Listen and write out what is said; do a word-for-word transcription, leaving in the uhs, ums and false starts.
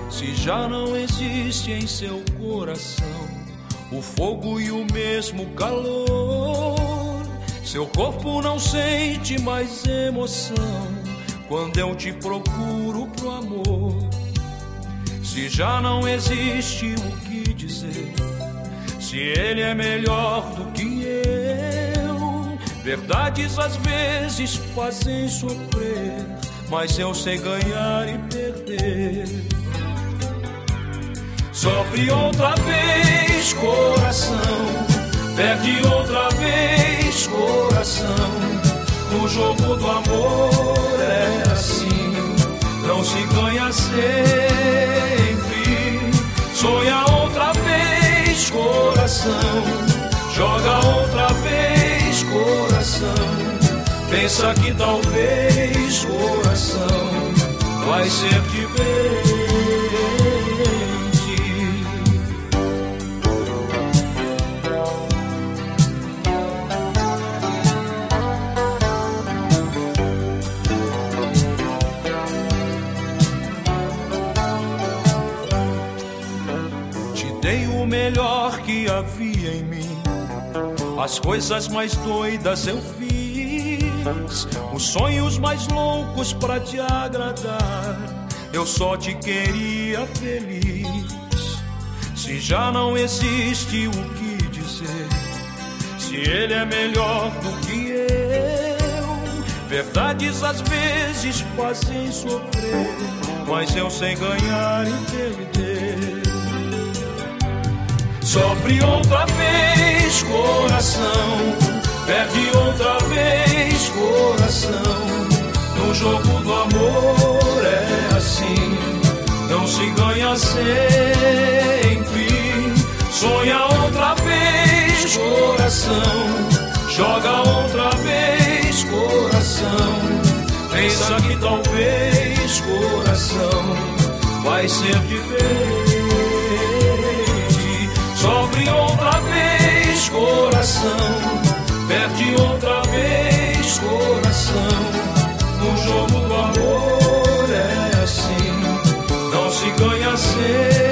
se já não existe em seu coração o fogo e o mesmo calor? Seu corpo não sente mais emoção quando eu te procuro pro amor. Se já não existe o que dizer, se ele é melhor do que eu. Verdades às vezes fazem sofrer, mas eu sei ganhar e perder. Sofre outra vez, coração, perde outra vez, coração. No jogo do amor é assim, não se ganha sempre. Sonha outra vez, coração, joga outra vez, coração. Pensa que talvez, coração, vai ser diferente. Melhor que havia em mim, as coisas mais doidas eu fiz, os sonhos mais loucos pra te agradar. Eu só te queria feliz. Se já não existe o que dizer, se ele é melhor do que eu. Verdades às vezes fazem sofrer, mas eu sei ganhar e perder. Sofre outra vez, coração, perde outra vez, coração. No jogo do amor é assim, não se ganha sempre. Sonha outra vez, coração, joga outra vez, coração. Pensa que talvez, coração, vai ser diferente. Sofre outra vez, coração, perde outra vez, coração. No jogo do amor é assim, não se ganha sempre.